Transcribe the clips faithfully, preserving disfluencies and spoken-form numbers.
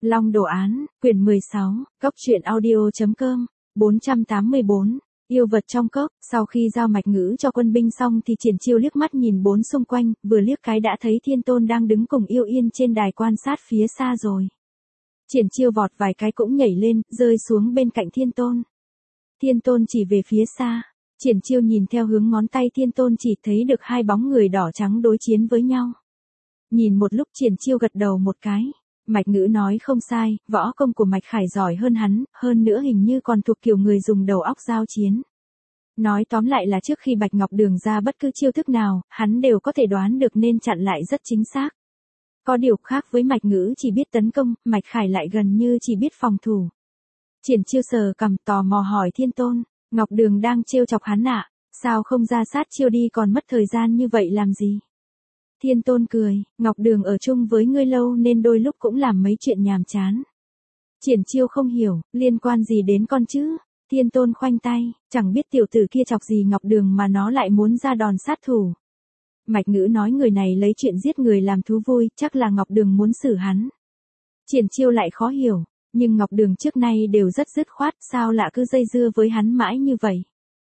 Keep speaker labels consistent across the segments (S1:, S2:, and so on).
S1: Long đồ án, quyển mười sáu, cốc truyện audio.com, bốn trăm tám mươi bốn, yêu vật trong cốc. Sau khi giao mạch ngữ cho quân binh xong thì Triển Chiêu liếc mắt nhìn bốn xung quanh, vừa liếc cái đã thấy Thiên Tôn đang đứng cùng Yêu Yên trên đài quan sát phía xa rồi. Triển Chiêu vọt vài cái cũng nhảy lên, rơi xuống bên cạnh Thiên Tôn. Thiên Tôn chỉ về phía xa. Triển Chiêu nhìn theo hướng ngón tay Thiên Tôn chỉ thấy được hai bóng người đỏ trắng đối chiến với nhau. Nhìn một lúc Triển Chiêu gật đầu một cái. Mạch ngữ nói không sai, võ công của Mạch Khải giỏi hơn hắn, hơn nữa hình như còn thuộc kiểu người dùng đầu óc giao chiến. Nói tóm lại là trước khi Bạch Ngọc Đường ra bất cứ chiêu thức nào, hắn đều có thể đoán được nên chặn lại rất chính xác. Có điều khác với Mạch ngữ chỉ biết tấn công, Mạch Khải lại gần như chỉ biết phòng thủ. Triển Chiêu sờ cằm tò mò hỏi Thiên Tôn, Ngọc Đường đang trêu chọc hắn ạ, sao không ra sát chiêu đi còn mất thời gian như vậy làm gì? Thiên Tôn cười, Ngọc Đường ở chung với ngươi lâu nên đôi lúc cũng làm mấy chuyện nhàm chán. Triển Chiêu không hiểu, liên quan gì đến con chứ? Thiên Tôn khoanh tay, chẳng biết tiểu tử kia chọc gì Ngọc Đường mà nó lại muốn ra đòn sát thủ. Mạch ngữ nói người này lấy chuyện giết người làm thú vui, chắc là Ngọc Đường muốn xử hắn. Triển Chiêu lại khó hiểu, nhưng Ngọc Đường trước nay đều rất dứt khoát, sao lạ cứ dây dưa với hắn mãi như vậy.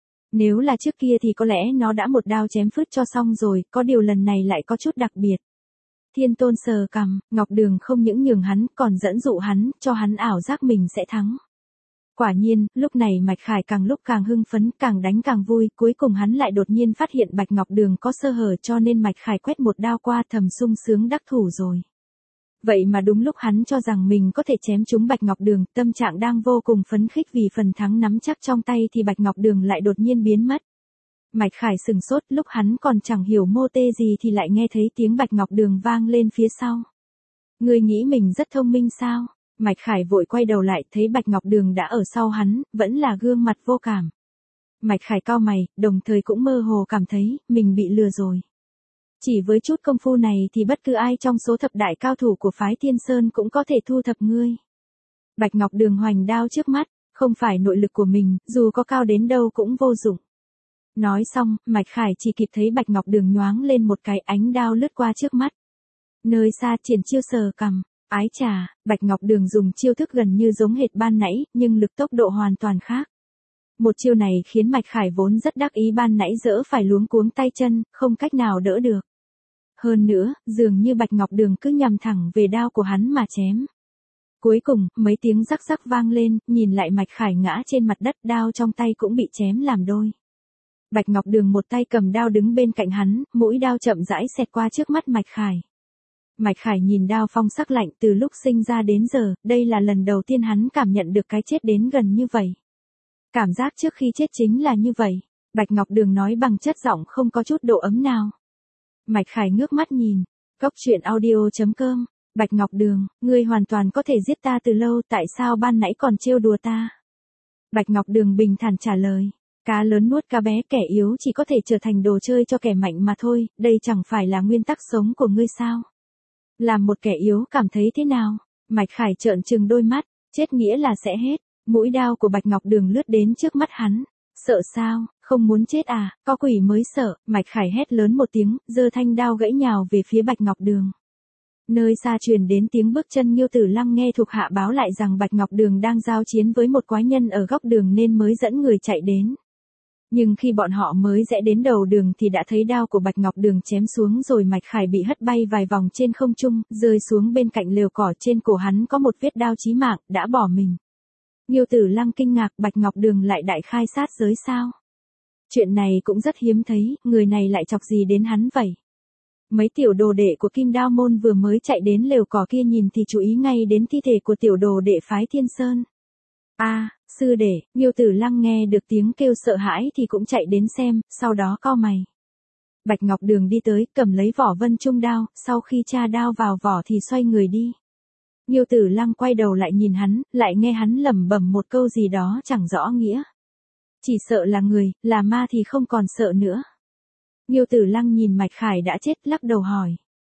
S1: Nếu là trước kia thì có lẽ nó đã một đao chém phứt cho xong rồi, có điều lần này lại có chút đặc biệt. Thiên Tôn sờ cằm, Ngọc Đường không những nhường hắn, còn dẫn dụ hắn, cho hắn ảo giác mình sẽ thắng. Quả nhiên, lúc này Mạch Khải càng lúc càng hưng phấn, càng đánh càng vui, cuối cùng hắn lại đột nhiên phát hiện Bạch Ngọc Đường có sơ hở cho nên Mạch Khải quét một đao qua thầm sung sướng đắc thủ rồi. Vậy mà đúng lúc hắn cho rằng mình có thể chém trúng Bạch Ngọc Đường, tâm trạng đang vô cùng phấn khích vì phần thắng nắm chắc trong tay thì Bạch Ngọc Đường lại đột nhiên biến mất. Mạch Khải sừng sốt, lúc hắn còn chẳng hiểu mô tê gì thì lại nghe thấy tiếng Bạch Ngọc Đường vang lên phía sau. Ngươi nghĩ mình rất thông minh sao? Mạch Khải vội quay đầu lại, thấy Bạch Ngọc Đường đã ở sau hắn, vẫn là gương mặt vô cảm. Mạch Khải cau mày, đồng thời cũng mơ hồ cảm thấy mình bị lừa rồi. Chỉ với chút công phu này thì bất cứ ai trong số thập đại cao thủ của phái Thiên Sơn cũng có thể thu thập ngươi. Bạch Ngọc Đường hoành đao trước mắt, không phải nội lực của mình, dù có cao đến đâu cũng vô dụng. Nói xong, Mạch Khải chỉ kịp thấy Bạch Ngọc Đường nhoáng lên một cái, ánh đao lướt qua trước mắt. Nơi xa Triển Chiêu sờ cằm, ái chà, Bạch Ngọc Đường dùng chiêu thức gần như giống hệt ban nãy, nhưng lực tốc độ hoàn toàn khác. Một chiêu này khiến Mạch Khải vốn rất đắc ý ban nãy dỡ phải luống cuống tay chân, không cách nào đỡ được. Hơn nữa, dường như Bạch Ngọc Đường cứ nhằm thẳng về đao của hắn mà chém. Cuối cùng, mấy tiếng rắc rắc vang lên, nhìn lại Mạch Khải ngã trên mặt đất, đao trong tay cũng bị chém làm đôi. Bạch Ngọc Đường một tay cầm đao đứng bên cạnh hắn, mũi đao chậm rãi xẹt qua trước mắt Mạch Khải. Mạch Khải nhìn đao phong sắc lạnh từ lúc sinh ra đến giờ, đây là lần đầu tiên hắn cảm nhận được cái chết đến gần như vậy. Cảm giác trước khi chết chính là như vậy, Bạch Ngọc Đường nói bằng chất giọng không có chút độ ấm nào. Mạch Khải ngước mắt nhìn, cốc truyện audio.com, Bạch Ngọc Đường, ngươi hoàn toàn có thể giết ta từ lâu, tại sao ban nãy còn trêu đùa ta? Bạch Ngọc Đường bình thản trả lời, cá lớn nuốt cá bé, kẻ yếu chỉ có thể trở thành đồ chơi cho kẻ mạnh mà thôi, đây chẳng phải là nguyên tắc sống của ngươi sao? Làm một kẻ yếu cảm thấy thế nào? Mạch Khải trợn trừng đôi mắt, chết nghĩa là sẽ hết. Mũi đao của Bạch Ngọc Đường lướt đến trước mắt hắn. Sợ sao, không muốn chết à, có quỷ mới sợ. Mạch Khải hét lớn một tiếng, giơ thanh đao gãy nhào về phía Bạch Ngọc Đường. Nơi xa truyền đến tiếng bước chân. Nghiêu Tử Lăng nghe thuộc hạ báo lại rằng Bạch Ngọc Đường đang giao chiến với một quái nhân ở góc đường nên mới dẫn người chạy đến. Nhưng khi bọn họ mới rẽ đến đầu đường thì đã thấy đao của Bạch Ngọc Đường chém xuống rồi. Mạch Khải bị hất bay vài vòng trên không trung, rơi xuống bên cạnh lều cỏ. Trên cổ hắn có một vết đao chí mạng, đã bỏ mình. Nghiêu Tử Lăng kinh ngạc, Bạch Ngọc Đường lại đại khai sát giới sao? Chuyện này cũng rất hiếm thấy, người này lại chọc gì đến hắn vậy? Mấy tiểu đồ đệ của Kim Đao Môn vừa mới chạy đến lều cỏ kia nhìn thì chú ý ngay đến thi thể của tiểu đồ đệ phái Thiên Sơn. A, à, sư đệ. Nghiêu Tử Lăng nghe được tiếng kêu sợ hãi thì cũng chạy đến xem, sau đó cau mày. Bạch Ngọc Đường đi tới, cầm lấy vỏ vân trung đao, sau khi tra đao vào vỏ thì xoay người đi. Nghiêu Tử Lăng quay đầu lại nhìn hắn, lại nghe hắn lẩm bẩm một câu gì đó chẳng rõ nghĩa. Chỉ sợ là người, là ma thì không còn sợ nữa. Nghiêu Tử Lăng nhìn Mạch Khải đã chết, lắc đầu hỏi.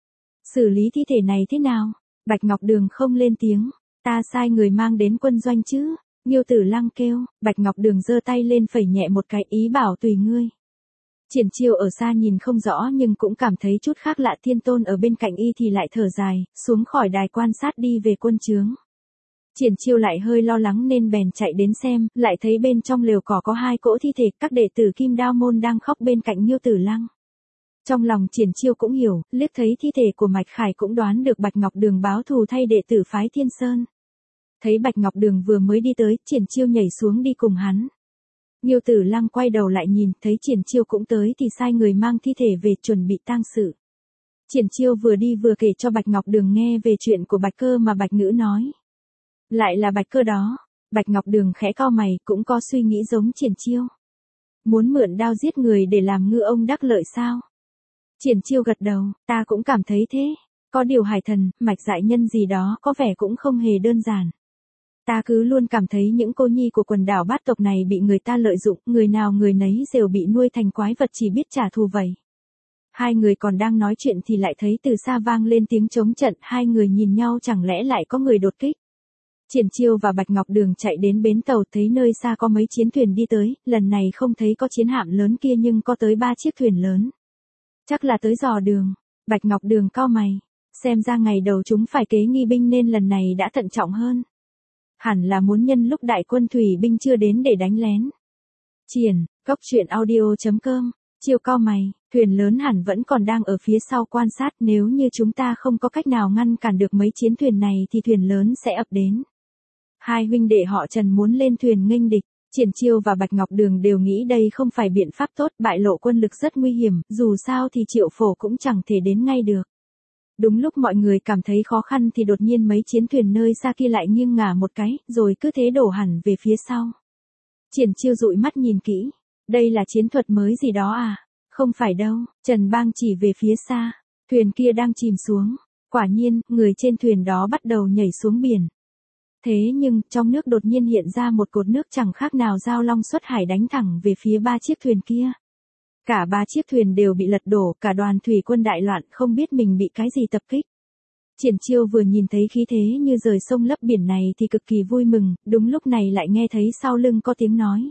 S1: Xử lý thi thể này thế nào? Bạch Ngọc Đường không lên tiếng. Ta sai người mang đến quân doanh chứ? Nghiêu Tử Lăng kêu. Bạch Ngọc Đường giơ tay lên phẩy nhẹ một cái, ý bảo tùy ngươi. Triển Chiêu ở xa nhìn không rõ nhưng cũng cảm thấy chút khác lạ. Thiên Tôn ở bên cạnh y thì lại thở dài, xuống khỏi đài quan sát đi về quân trướng. Triển Chiêu lại hơi lo lắng nên bèn chạy đến xem, lại thấy bên trong lều cỏ có hai cỗ thi thể, các đệ tử Kim Đao môn đang khóc bên cạnh Nhiêu Tử Lăng. Trong lòng Triển Chiêu cũng hiểu, liếc thấy thi thể của Mạch Khải cũng đoán được Bạch Ngọc Đường báo thù thay đệ tử phái Thiên Sơn. Thấy Bạch Ngọc Đường vừa mới đi tới, Triển Chiêu nhảy xuống đi cùng hắn. Nhiêu Tử Lăng quay đầu lại nhìn, thấy Triển Chiêu cũng tới thì sai người mang thi thể về chuẩn bị tang sự. Triển Chiêu vừa đi vừa kể cho Bạch Ngọc Đường nghe về chuyện của Bạch Cơ mà Bạch Ngữ nói. Lại là Bạch Cơ đó. Bạch Ngọc Đường khẽ cau mày, cũng có suy nghĩ giống Triển Chiêu. Muốn mượn đao giết người để làm ngư ông đắc lợi sao? Triển Chiêu gật đầu, ta cũng cảm thấy thế. Có điều Hải Thần, Mạch Dại Nhân gì đó có vẻ cũng không hề đơn giản. Ta cứ luôn cảm thấy những cô nhi của quần đảo bát tộc này bị người ta lợi dụng, người nào người nấy đều bị nuôi thành quái vật chỉ biết trả thù vậy. Hai người còn đang nói chuyện thì lại thấy từ xa vang lên tiếng chống trận, hai người nhìn nhau chẳng lẽ lại có người đột kích. Triển Chiêu và Bạch Ngọc Đường chạy đến bến tàu, thấy nơi xa có mấy chiến thuyền đi tới, lần này không thấy có chiến hạm lớn kia nhưng có tới ba chiếc thuyền lớn. Chắc là tới dò đường. Bạch Ngọc Đường cau mày, xem ra ngày đầu chúng phải kế nghi binh nên lần này đã thận trọng hơn. Hẳn là muốn nhân lúc đại quân thủy binh chưa đến để đánh lén. Triển, Cốc Truyện Audio chấm com, Chiêu cau mày, thuyền lớn hẳn vẫn còn đang ở phía sau quan sát, nếu như chúng ta không có cách nào ngăn cản được mấy chiến thuyền này thì thuyền lớn sẽ ập đến. Hai huynh đệ họ Trần muốn lên thuyền nghênh địch. Triển Chiêu và Bạch Ngọc Đường đều nghĩ đây không phải biện pháp tốt, bại lộ quân lực rất nguy hiểm, dù sao thì Triệu Phổ cũng chẳng thể đến ngay được. Đúng lúc mọi người cảm thấy khó khăn thì đột nhiên mấy chiến thuyền nơi xa kia lại nghiêng ngả một cái, rồi cứ thế đổ hẳn về phía sau. Triển Chiêu dụi mắt nhìn kỹ, đây là chiến thuật mới gì đó à? Không phải đâu, Trần Bang chỉ về phía xa, thuyền kia đang chìm xuống. Quả nhiên, người trên thuyền đó bắt đầu nhảy xuống biển. Thế nhưng, trong nước đột nhiên hiện ra một cột nước chẳng khác nào Giao Long xuất hải đánh thẳng về phía ba chiếc thuyền kia. Cả ba chiếc thuyền đều bị lật đổ, cả đoàn thủy quân đại loạn, không biết mình bị cái gì tập kích. Triển Chiêu vừa nhìn thấy khí thế như rời sông lấp biển này thì cực kỳ vui mừng, đúng lúc này lại nghe thấy sau lưng có tiếng nói.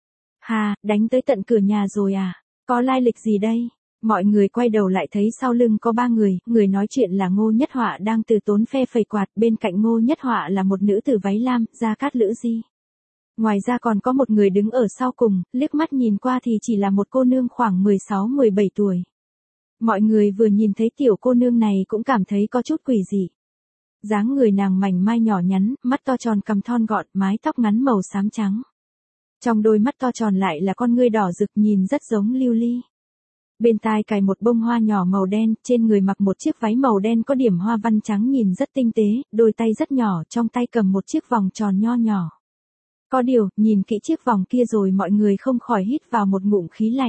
S1: Hà, đánh tới tận cửa nhà rồi à? Có lai lịch gì đây? Mọi người quay đầu lại thấy sau lưng có ba người, người nói chuyện là Ngô Nhất Họa đang từ tốn phe phẩy quạt, bên cạnh Ngô Nhất Họa là một nữ tử váy lam, Gia Cát Lữ Di. Ngoài ra còn có một người đứng ở sau cùng, liếc mắt nhìn qua thì chỉ là một cô nương khoảng mười sáu mười bảy tuổi. Mọi người vừa nhìn thấy tiểu cô nương này cũng cảm thấy có chút quỷ dị. Dáng người nàng mảnh mai nhỏ nhắn, mắt to tròn cằm thon gọn, mái tóc ngắn màu xám trắng. Trong đôi mắt to tròn lại là con ngươi đỏ rực nhìn rất giống lưu ly. Bên tai cài một bông hoa nhỏ màu đen, trên người mặc một chiếc váy màu đen có điểm hoa văn trắng nhìn rất tinh tế, đôi tay rất nhỏ, trong tay cầm một chiếc vòng tròn nho nhỏ. Có điều, nhìn kỹ chiếc vòng kia rồi mọi người không khỏi hít vào một ngụm khí lạnh.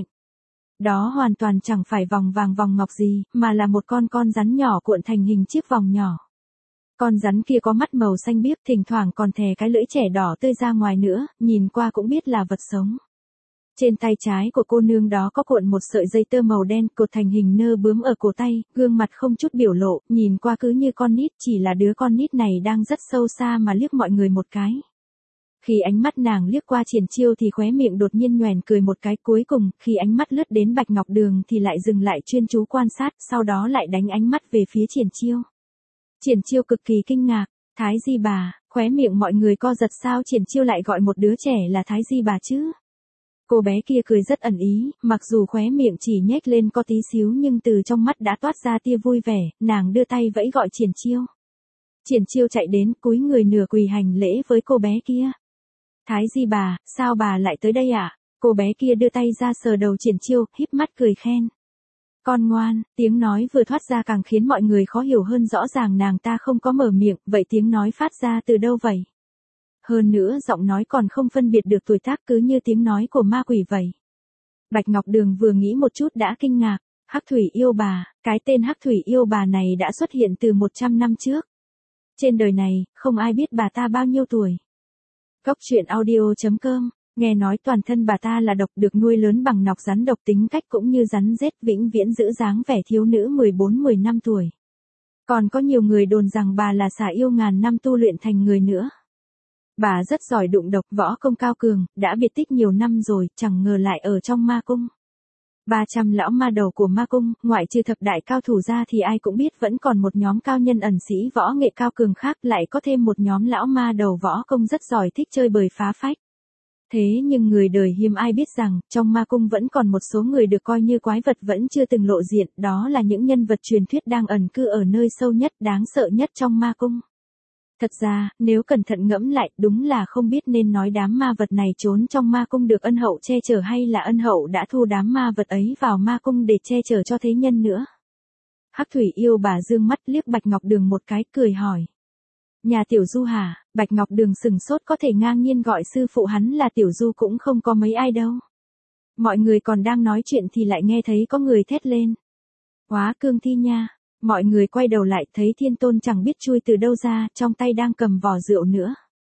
S1: Đó hoàn toàn chẳng phải vòng vàng vòng ngọc gì, mà là một con con rắn nhỏ cuộn thành hình chiếc vòng nhỏ. Con rắn kia có mắt màu xanh biếc, thỉnh thoảng còn thè cái lưỡi trẻ đỏ tươi ra ngoài nữa, nhìn qua cũng biết là vật sống. Trên tay trái của cô nương đó có cuộn một sợi dây tơ màu đen cột thành hình nơ bướm ở cổ tay, gương mặt không chút biểu lộ, nhìn qua cứ như con nít, chỉ là đứa con nít này đang rất sâu xa mà liếc mọi người một cái. Khi ánh mắt nàng liếc qua Triển Chiêu thì khóe miệng đột nhiên nhoẻn cười một cái, cuối cùng, khi ánh mắt lướt đến Bạch Ngọc Đường thì lại dừng lại chuyên chú quan sát, sau đó lại đánh ánh mắt về phía Triển Chiêu. Triển Chiêu cực kỳ kinh ngạc, Thái Di bà, khóe miệng mọi người co giật, sao Triển Chiêu lại gọi một đứa trẻ là Thái Di bà chứ? Cô bé kia cười rất ẩn ý, mặc dù khóe miệng chỉ nhếch lên có tí xíu nhưng từ trong mắt đã toát ra tia vui vẻ, nàng đưa tay vẫy gọi Triển Chiêu. Triển Chiêu chạy đến, cúi người nửa quỳ hành lễ với cô bé kia. Thái Di bà, sao bà lại tới đây ạ? À? Cô bé kia đưa tay ra sờ đầu Triển Chiêu, híp mắt cười khen. Con ngoan, tiếng nói vừa thoát ra càng khiến mọi người khó hiểu hơn, rõ ràng nàng ta không có mở miệng, vậy tiếng nói phát ra từ đâu vậy? Hơn nữa giọng nói còn không phân biệt được tuổi tác, cứ như tiếng nói của ma quỷ vậy. Bạch Ngọc Đường vừa nghĩ một chút đã kinh ngạc, Hắc Thủy Yêu Bà, cái tên Hắc Thủy Yêu Bà này đã xuất hiện từ một trăm năm trước. Trên đời này, không ai biết bà ta bao nhiêu tuổi. Cốc Truyện Audio chấm com, nghe nói toàn thân bà ta là độc, được nuôi lớn bằng nọc rắn độc, tính cách cũng như rắn rết, vĩnh viễn giữ dáng vẻ thiếu nữ mười bốn mười lăm tuổi. Còn có nhiều người đồn rằng bà là xà yêu ngàn năm tu luyện thành người nữa. Bà rất giỏi đụng độc, võ công cao cường, đã biệt tích nhiều năm rồi, chẳng ngờ lại ở trong ma cung. ba trăm lão ma đầu của ma cung, ngoại trừ thập đại cao thủ ra thì ai cũng biết vẫn còn một nhóm cao nhân ẩn sĩ võ nghệ cao cường khác, lại có thêm một nhóm lão ma đầu võ công rất giỏi thích chơi bời phá phách. Thế nhưng người đời hiếm ai biết rằng, trong ma cung vẫn còn một số người được coi như quái vật vẫn chưa từng lộ diện, đó là những nhân vật truyền thuyết đang ẩn cư ở nơi sâu nhất, đáng sợ nhất trong ma cung. Thật ra, nếu cẩn thận ngẫm lại, đúng là không biết nên nói đám ma vật này trốn trong ma cung được ân hậu che chở hay là ân hậu đã thu đám ma vật ấy vào ma cung để che chở cho thế nhân nữa. Hắc thủy yêu bà dương mắt liếc Bạch Ngọc Đường một cái, cười hỏi. Nhà tiểu du hả? Bạch Ngọc Đường sừng sốt, có thể ngang nhiên gọi sư phụ hắn là tiểu du cũng không có mấy ai đâu. Mọi người còn đang nói chuyện thì lại nghe thấy có người thét lên. Hóa cương thi nha. Mọi người quay đầu lại thấy Thiên Tôn chẳng biết chui từ đâu ra, trong tay đang cầm vò rượu nữa.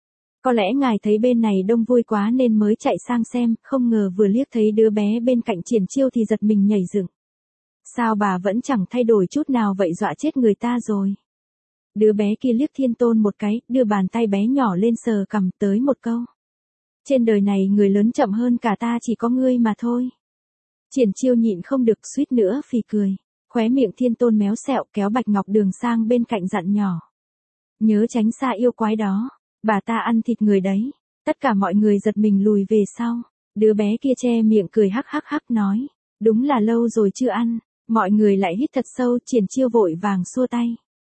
S1: Có lẽ ngài thấy bên này đông vui quá nên mới chạy sang xem, không ngờ vừa liếc thấy đứa bé bên cạnh Triển Chiêu thì giật mình nhảy dựng. Sao bà vẫn chẳng thay đổi chút nào vậy, dọa chết người ta rồi. Đứa bé kia liếc Thiên Tôn một cái, đưa bàn tay bé nhỏ lên sờ cằm, tới một câu. Trên đời này người lớn chậm hơn cả ta chỉ có ngươi mà thôi. Triển Chiêu nhịn không được suýt nữa phì cười. Khóe miệng Thiên Tôn méo xẹo, kéo Bạch Ngọc Đường sang bên cạnh dặn nhỏ. Nhớ tránh xa yêu quái đó, bà ta ăn thịt người đấy. Tất cả mọi người giật mình lùi về sau. Đứa bé kia che miệng cười hắc hắc hắc nói. Đúng là lâu rồi chưa ăn. Mọi người lại hít thật sâu, Triển Chiêu vội vàng xua tay.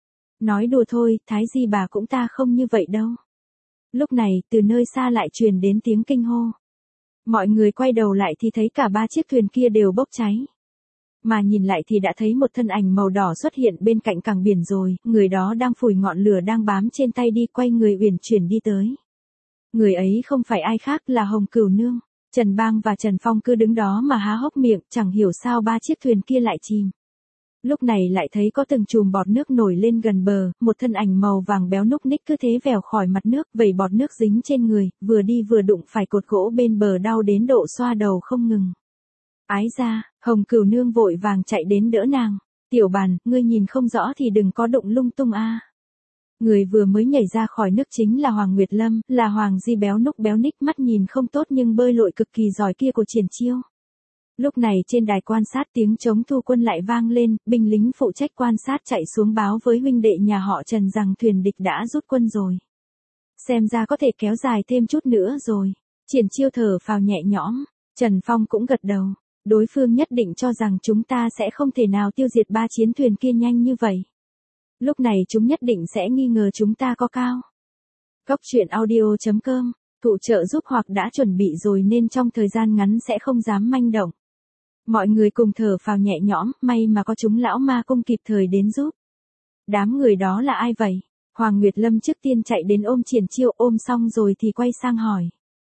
S1: Nói đùa thôi, thái gì bà cũng ta không như vậy đâu. Lúc này, từ nơi xa lại truyền đến tiếng kinh hô. Mọi người quay đầu lại thì thấy cả ba chiếc thuyền kia đều bốc cháy. Mà nhìn lại thì đã thấy một thân ảnh màu đỏ xuất hiện bên cạnh cảng biển rồi, người đó đang phủi ngọn lửa đang bám trên tay đi, quay người uyển chuyển đi tới. Người ấy không phải ai khác là Hồng Cửu Nương. Trần Bang và Trần Phong cứ đứng đó mà há hốc miệng, chẳng hiểu sao ba chiếc thuyền kia lại chìm. Lúc này lại thấy có từng chùm bọt nước nổi lên gần bờ, một thân ảnh màu vàng béo núc ních cứ thế vèo khỏi mặt nước, vẩy bọt nước dính trên người, vừa đi vừa đụng phải cột gỗ bên bờ đau đến độ xoa đầu không ngừng. Ái ra, Hồng Cửu Nương vội vàng chạy đến đỡ nàng. Tiểu Bàn, ngươi nhìn không rõ thì đừng có đụng lung tung a. Người vừa mới nhảy ra khỏi nước chính là Hoàng Nguyệt Lâm, là Hoàng Di béo núc béo ních mắt nhìn không tốt nhưng bơi lội cực kỳ giỏi kia của Triển Chiêu. Lúc này trên đài quan sát tiếng trống thu quân lại vang lên, binh lính phụ trách quan sát chạy xuống báo với huynh đệ nhà họ Trần rằng thuyền địch đã rút quân rồi. Xem ra có thể kéo dài thêm chút nữa rồi. Triển Chiêu thở phào nhẹ nhõm, Trần Phong cũng gật đầu. Đối phương nhất định cho rằng chúng ta sẽ không thể nào tiêu diệt ba chiến thuyền kia nhanh như vậy. Lúc này chúng nhất định sẽ nghi ngờ chúng ta có cao. Cốc truyện audio chấm com, thụ trợ giúp hoặc đã chuẩn bị rồi nên trong thời gian ngắn sẽ không dám manh động. Mọi người cùng thở phào nhẹ nhõm, may mà có chúng lão ma cung kịp thời đến giúp. Đám người đó là ai vậy? Hoàng Nguyệt Lâm trước tiên chạy đến ôm Triển Chiêu, ôm xong rồi thì quay sang hỏi.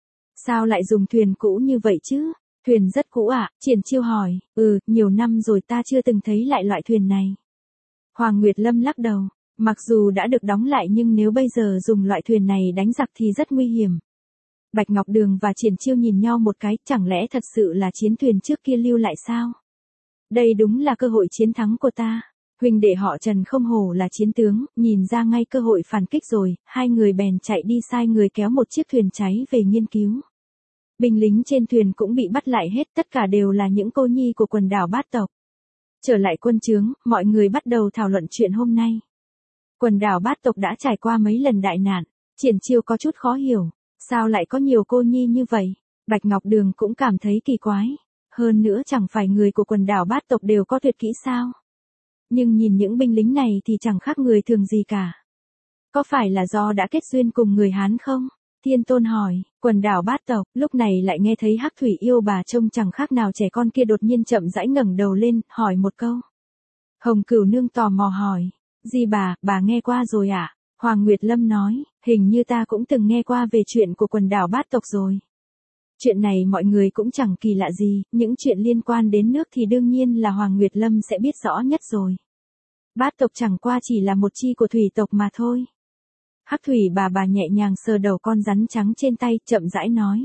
S1: Sao lại dùng thuyền cũ như vậy chứ? Thuyền rất cũ ạ, à? Triển Chiêu hỏi. Ừ, nhiều năm rồi ta chưa từng thấy lại loại thuyền này. Hoàng Nguyệt Lâm lắc đầu. Mặc dù đã được đóng lại nhưng nếu bây giờ dùng loại thuyền này đánh giặc thì rất nguy hiểm. Bạch Ngọc Đường và Triển Chiêu nhìn nhau một cái, chẳng lẽ thật sự là chiến thuyền trước kia lưu lại sao? Đây đúng là cơ hội chiến thắng của ta. Huynh đệ họ Trần không hổ là chiến tướng, nhìn ra ngay cơ hội phản kích rồi, hai người bèn chạy đi sai người kéo một chiếc thuyền cháy về nghiên cứu. Binh lính trên thuyền cũng bị bắt lại hết, tất cả đều là những cô nhi của quần đảo Bát tộc. Trở lại quân trướng, mọi người bắt đầu thảo luận chuyện hôm nay. Quần đảo Bát tộc đã trải qua mấy lần đại nạn, Triển Chiêu có chút khó hiểu, sao lại có nhiều cô nhi như vậy? Bạch Ngọc Đường cũng cảm thấy kỳ quái, hơn nữa chẳng phải người của quần đảo Bát tộc đều có tuyệt kỹ sao? Nhưng nhìn những binh lính này thì chẳng khác người thường gì cả. Có phải là do đã kết duyên cùng người Hán không? Thiên Tôn hỏi. Quần đảo Bát tộc, lúc này lại nghe thấy Hắc thủy yêu bà trông chẳng khác nào trẻ con kia đột nhiên chậm rãi ngẩng đầu lên, hỏi một câu. Hồng Cửu Nương tò mò hỏi. Gì bà, bà nghe qua rồi ạ? À? Hoàng Nguyệt Lâm nói, hình như ta cũng từng nghe qua về chuyện của quần đảo Bát tộc rồi. Chuyện này mọi người cũng chẳng kỳ lạ gì, những chuyện liên quan đến nước thì đương nhiên là Hoàng Nguyệt Lâm sẽ biết rõ nhất rồi. Bát tộc chẳng qua chỉ là một chi của thủy tộc mà thôi. Hắc thủy bà bà nhẹ nhàng sờ đầu con rắn trắng trên tay, chậm rãi nói.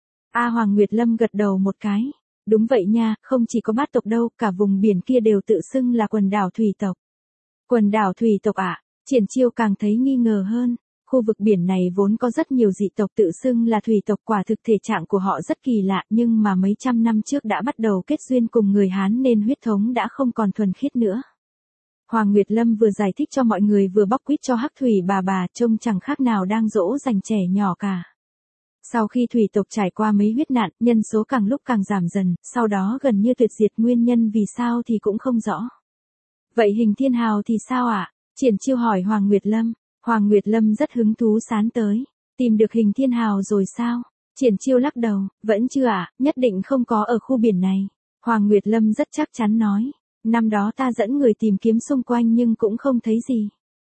S1: A Hoàng Nguyệt Lâm gật đầu một cái. Đúng vậy nha, không chỉ có Bát tộc đâu, cả vùng biển kia đều tự xưng là quần đảo thủy tộc. Quần đảo thủy tộc ạ? À? Triển Chiêu càng thấy nghi ngờ hơn. Khu vực biển này vốn có rất nhiều dị tộc tự xưng là thủy tộc, quả thực thể trạng của họ rất kỳ lạ, nhưng mà mấy trăm năm trước đã bắt đầu kết duyên cùng người Hán nên huyết thống đã không còn thuần khiết nữa. Hoàng Nguyệt Lâm vừa giải thích cho mọi người vừa bóc quýt cho Hắc Thủy bà bà, trông chẳng khác nào đang dỗ dành trẻ nhỏ cả. Sau khi thủy tộc trải qua mấy huyết nạn, nhân số càng lúc càng giảm dần, sau đó gần như tuyệt diệt, nguyên nhân vì sao thì cũng không rõ. Vậy Hình Thiên Hào thì sao ạ? À? Triển Chiêu hỏi Hoàng Nguyệt Lâm. Hoàng Nguyệt Lâm rất hứng thú sán tới. Tìm được Hình Thiên Hào rồi sao? Triển Chiêu lắc đầu, vẫn chưa ạ, à, nhất định không có ở khu biển này. Hoàng Nguyệt Lâm rất chắc chắn nói. Năm đó ta dẫn người tìm kiếm xung quanh nhưng cũng không thấy gì.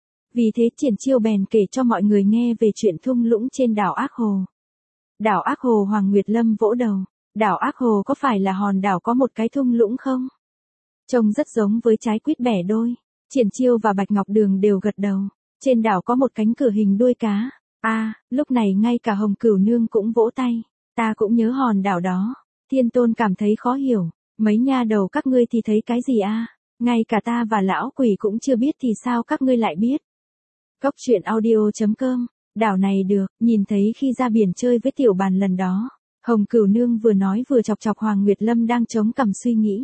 S1: Vì thế Triển Chiêu bèn kể cho mọi người nghe về chuyện thung lũng trên đảo Ác Hồ. Đảo Ác Hồ? Hoàng Nguyệt Lâm vỗ đầu. Đảo Ác Hồ có phải là hòn đảo có một cái thung lũng không? Trông rất giống với trái quýt bẻ đôi. Triển Chiêu và Bạch Ngọc Đường đều gật đầu. Trên đảo có một cánh cửa hình đuôi cá. A, à, lúc này ngay cả Hồng Cửu Nương cũng vỗ tay. Ta cũng nhớ hòn đảo đó. Thiên Tôn cảm thấy khó hiểu. Mấy nha đầu các ngươi thì thấy cái gì a? À? Ngay cả ta và lão quỷ cũng chưa biết thì sao các ngươi lại biết? Cốc truyện audio chấm com. Đảo này được, nhìn thấy khi ra biển chơi với Tiểu Bàn lần đó. Hồng Cửu Nương vừa nói vừa chọc chọc Hoàng Nguyệt Lâm đang chống cằm suy nghĩ.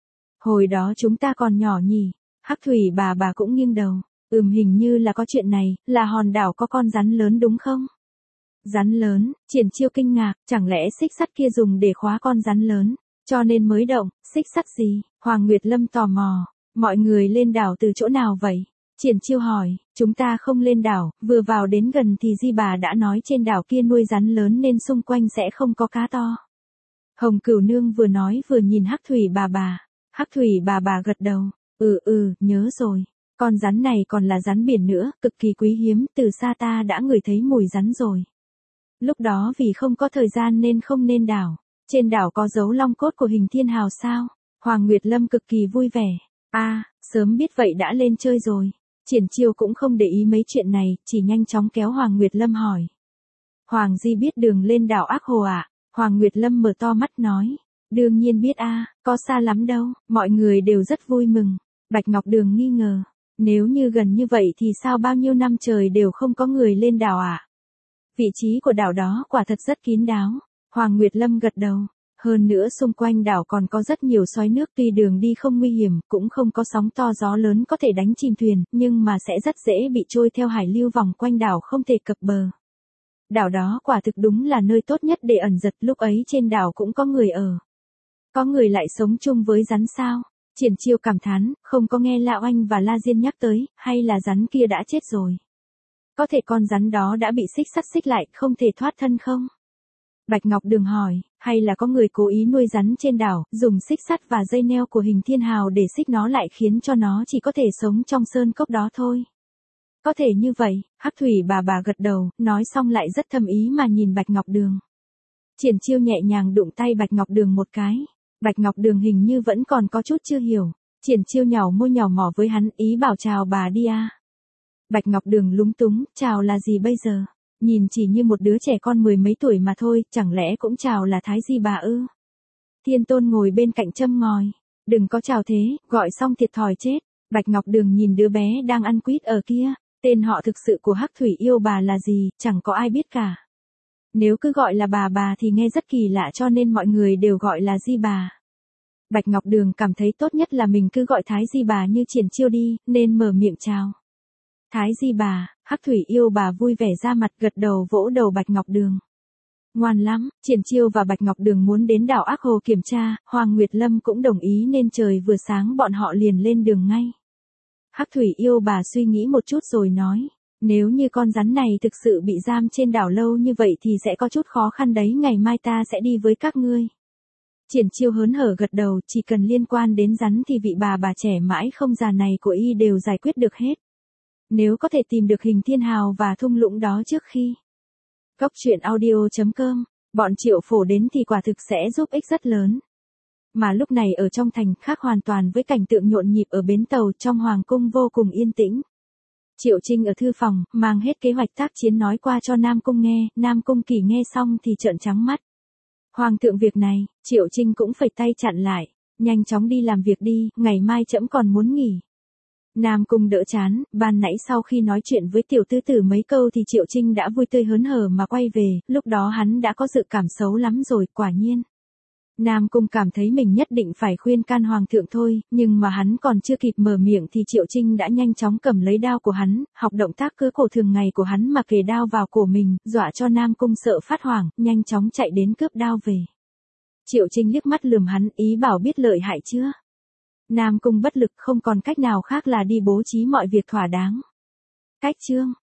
S1: Hồi đó chúng ta còn nhỏ nhỉ? Hắc Thủy bà bà cũng nghiêng đầu. Ừm, hình như là có chuyện này, là hòn đảo có con rắn lớn đúng không? Rắn lớn? Triển Chiêu kinh ngạc, chẳng lẽ xích sắt kia dùng để khóa con rắn lớn, cho nên mới động? Xích sắt gì? Hoàng Nguyệt Lâm tò mò. Mọi người lên đảo từ chỗ nào vậy? Triển Chiêu hỏi. Chúng ta không lên đảo, vừa vào đến gần thì Di bà đã nói trên đảo kia nuôi rắn lớn nên xung quanh sẽ không có cá to. Hồng Cửu Nương vừa nói vừa nhìn Hắc Thủy bà bà. Hắc Thủy bà bà gật đầu. Ừ ừ, nhớ rồi. Con rắn này còn là rắn biển nữa, cực kỳ quý hiếm, từ xa ta đã ngửi thấy mùi rắn rồi. Lúc đó vì không có thời gian nên không nên đảo. Trên đảo có dấu long cốt của Hình Thiên Hào sao? Hoàng Nguyệt Lâm cực kỳ vui vẻ. A, à, sớm biết vậy đã lên chơi rồi. Triển Chiêu cũng không để ý mấy chuyện này, chỉ nhanh chóng kéo Hoàng Nguyệt Lâm hỏi. Hoàng Di biết đường lên đảo Ác Hồ ạ? À? Hoàng Nguyệt Lâm mở to mắt nói. Đương nhiên biết a, à, có xa lắm đâu. Mọi người đều rất vui mừng. Bạch Ngọc Đường nghi ngờ. Nếu như gần như vậy thì sao bao nhiêu năm trời đều không có người lên đảo ạ? À? Vị trí của đảo đó quả thật rất kín đáo. Hoàng Nguyệt Lâm gật đầu. Hơn nữa xung quanh đảo còn có rất nhiều xoáy nước, tuy đường đi không nguy hiểm, cũng không có sóng to gió lớn có thể đánh chìm thuyền, nhưng mà sẽ rất dễ bị trôi theo hải lưu vòng quanh đảo không thể cập bờ. Đảo đó quả thực đúng là nơi tốt nhất để ẩn giật, lúc ấy trên đảo cũng có người ở. Có người lại sống chung với rắn sao? Triển Chiêu cảm thán, không có nghe Lão Anh và La Diên nhắc tới, hay là rắn kia đã chết rồi? Có thể con rắn đó đã bị xích sắt xích lại, không thể thoát thân không? Bạch Ngọc Đường hỏi, hay là có người cố ý nuôi rắn trên đảo, dùng xích sắt và dây neo của Hình Thiên Hào để xích nó lại khiến cho nó chỉ có thể sống trong sơn cốc đó thôi? Có thể như vậy. Hắc Thủy bà bà gật đầu, nói xong lại rất thâm ý mà nhìn Bạch Ngọc Đường. Triển Chiêu nhẹ nhàng đụng tay Bạch Ngọc Đường một cái. Bạch Ngọc Đường hình như vẫn còn có chút chưa hiểu. Triển Chiêu nhàu môi nhỏ mỏ với hắn, ý bảo chào bà đi a. À. Bạch Ngọc Đường lúng túng, chào là gì bây giờ? Nhìn chỉ như một đứa trẻ con mười mấy tuổi mà thôi, chẳng lẽ cũng chào là Thái Di bà ư? Thiên Tôn ngồi bên cạnh châm ngòi. Đừng có chào thế, gọi xong thiệt thòi chết. Bạch Ngọc Đường nhìn đứa bé đang ăn quýt ở kia. Tên họ thực sự của Hắc Thủy yêu bà là gì, chẳng có ai biết cả. Nếu cứ gọi là bà bà thì nghe rất kỳ lạ, cho nên mọi người đều gọi là Di bà. Bạch Ngọc Đường cảm thấy tốt nhất là mình cứ gọi Thái Di bà như Triển Chiêu đi, nên mở miệng chào. Thái Di bà. Hắc Thủy yêu bà vui vẻ ra mặt, gật đầu vỗ đầu Bạch Ngọc Đường. Ngoan lắm. Triển Chiêu và Bạch Ngọc Đường muốn đến đảo Ác Hồ kiểm tra, Hoàng Nguyệt Lâm cũng đồng ý nên trời vừa sáng bọn họ liền lên đường ngay. Hắc Thủy yêu bà suy nghĩ một chút rồi nói, nếu như con rắn này thực sự bị giam trên đảo lâu như vậy thì sẽ có chút khó khăn đấy, ngày mai ta sẽ đi với các ngươi. Triển Chiêu hớn hở gật đầu, chỉ cần liên quan đến rắn thì vị bà bà trẻ mãi không già này của y đều giải quyết được hết. Nếu có thể tìm được Hình Thiên Hào và thung lũng đó trước khi. Cốc truyện audio chấm com, bọn Triệu Phổ đến thì quả thực sẽ giúp ích rất lớn. Mà lúc này ở trong thành khác hoàn toàn với cảnh tượng nhộn nhịp ở bến tàu, trong hoàng cung vô cùng yên tĩnh. Triệu Trinh ở thư phòng, mang hết kế hoạch tác chiến nói qua cho Nam Cung nghe, Nam Cung Kỳ nghe xong thì trợn trắng mắt. Hoàng thượng, việc này, Triệu Trinh cũng phẩy tay chặn lại, nhanh chóng đi làm việc đi, ngày mai trẫm còn muốn nghỉ. Nam Cung đỡ chán, ban nãy sau khi nói chuyện với tiểu tứ tử mấy câu thì Triệu Trinh đã vui tươi hớn hở mà quay về, lúc đó hắn đã có dự cảm xấu lắm rồi, quả nhiên. Nam Cung cảm thấy mình nhất định phải khuyên can hoàng thượng thôi, nhưng mà hắn còn chưa kịp mở miệng thì Triệu Trinh đã nhanh chóng cầm lấy đao của hắn, học động tác cứ cổ thường ngày của hắn mà kề đao vào cổ mình, dọa cho Nam Cung sợ phát hoảng, nhanh chóng chạy đến cướp đao về. Triệu Trinh liếc mắt lườm hắn, ý bảo biết lợi hại chưa. Nam Cung bất lực, không còn cách nào khác là đi bố trí mọi việc thỏa đáng. Cách chương